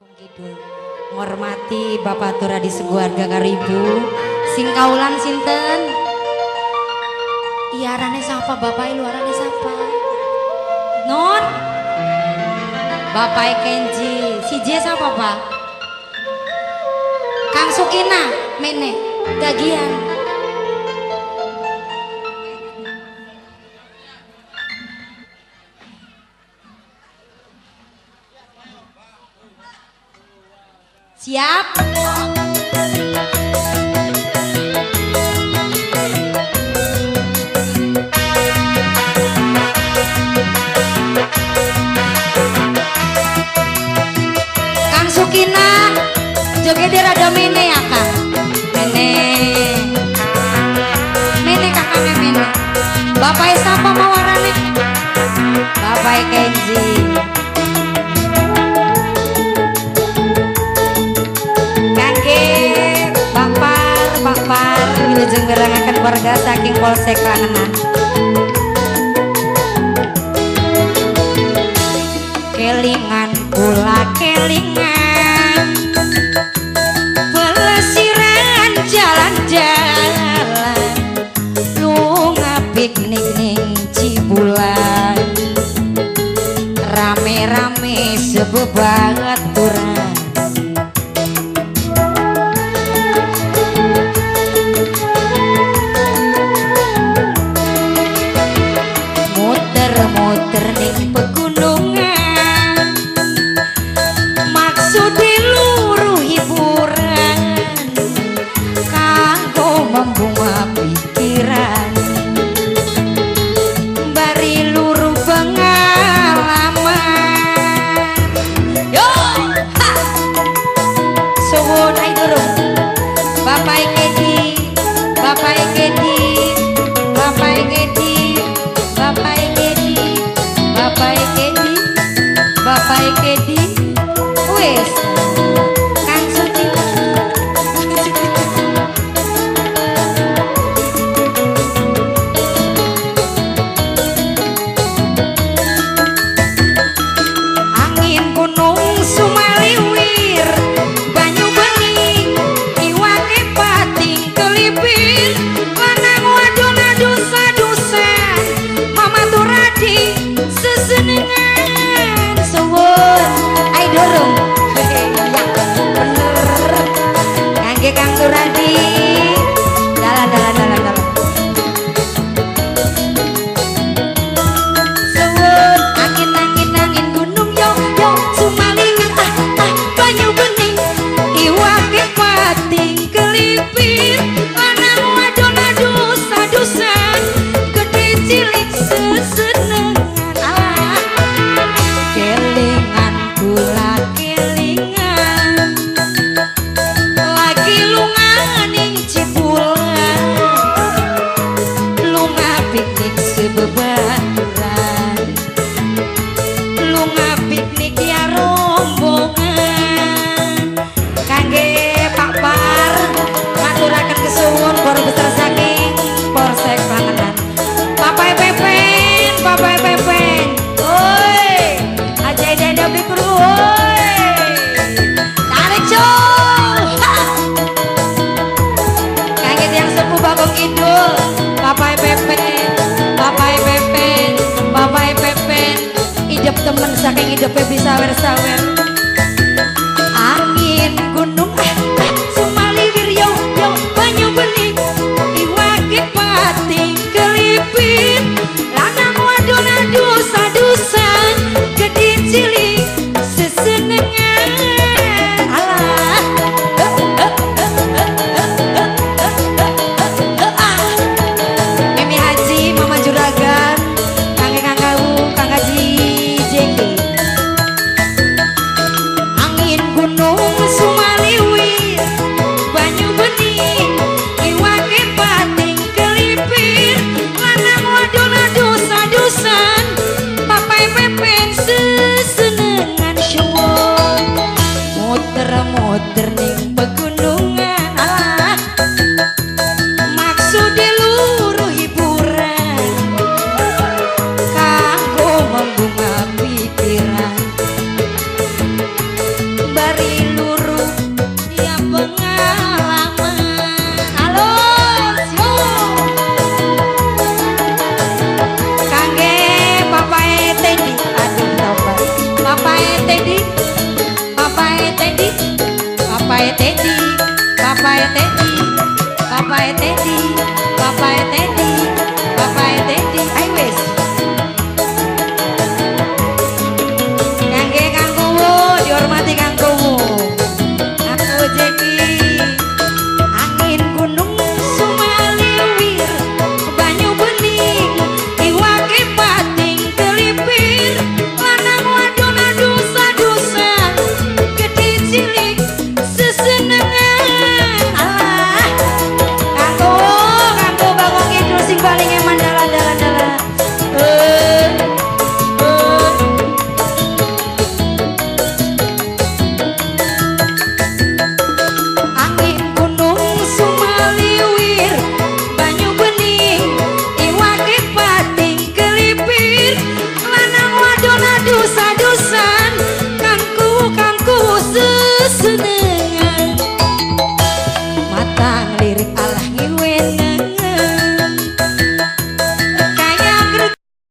Kidul menghormati Bapak Tura di sekeluarga karibu sing kaulan sinten iya arane sapa bapak ilu arane sapa non bapak Kenji si J sapa pak Kang Sukina mene gagian siap. Kang Sukina joget rada mene ya Kang. Mene kakaknya mene. Bapak siapa mau warane? Bapak Kenji. Wilujeng gerangaken warga saking Polsek Rangenang. Kelingan kula kelingan pelesiran jalan-jalan lunga piknik ning Cibulan rame-rame sebebaturan muter ning pegunungan maksud luruh hiburan kanggo membunga pikiran bari luruh pengalaman yo ha suwun ai durung Bapak Kedi Bapak Kedi Bapak Kedi Bapak Kedi Bapak Kedi wes Kang Sukina angin gunung sumaliwir banyu bening iwake pating kelipir lanang wadon adus-adusan mama turadi sesenengan ai dorong ya bener kangge Kang Turadi dalan suwun angin gunung yo sumaling banyu bening iwake pating kelipir lanang wadon adus-adusan gede cilik sesenengan kelingan kula kelingan lagi lunga ning Cibulan lunga piknik sebebaturan lunga piknik ya rombongan kangge Pak Par maturaken kesuwun para besar saking Polsek Rangenang Bapak Pepen oi aja dada pikru oi tarik cok kangge yang sepuh Bagong Kidul Bapak Pepen hidup temen saking hidupnya bisa sawer angin gunung sumaliwir yo banyu bening iwake pating kelipir lanang wadon adus-adusan gede cilik sesenengan alah Mimi Haji Mama Juragan kangge Kang Haji Jengki angin gunung sumaliwir banyu bening iwake pating kelipir wae Teddy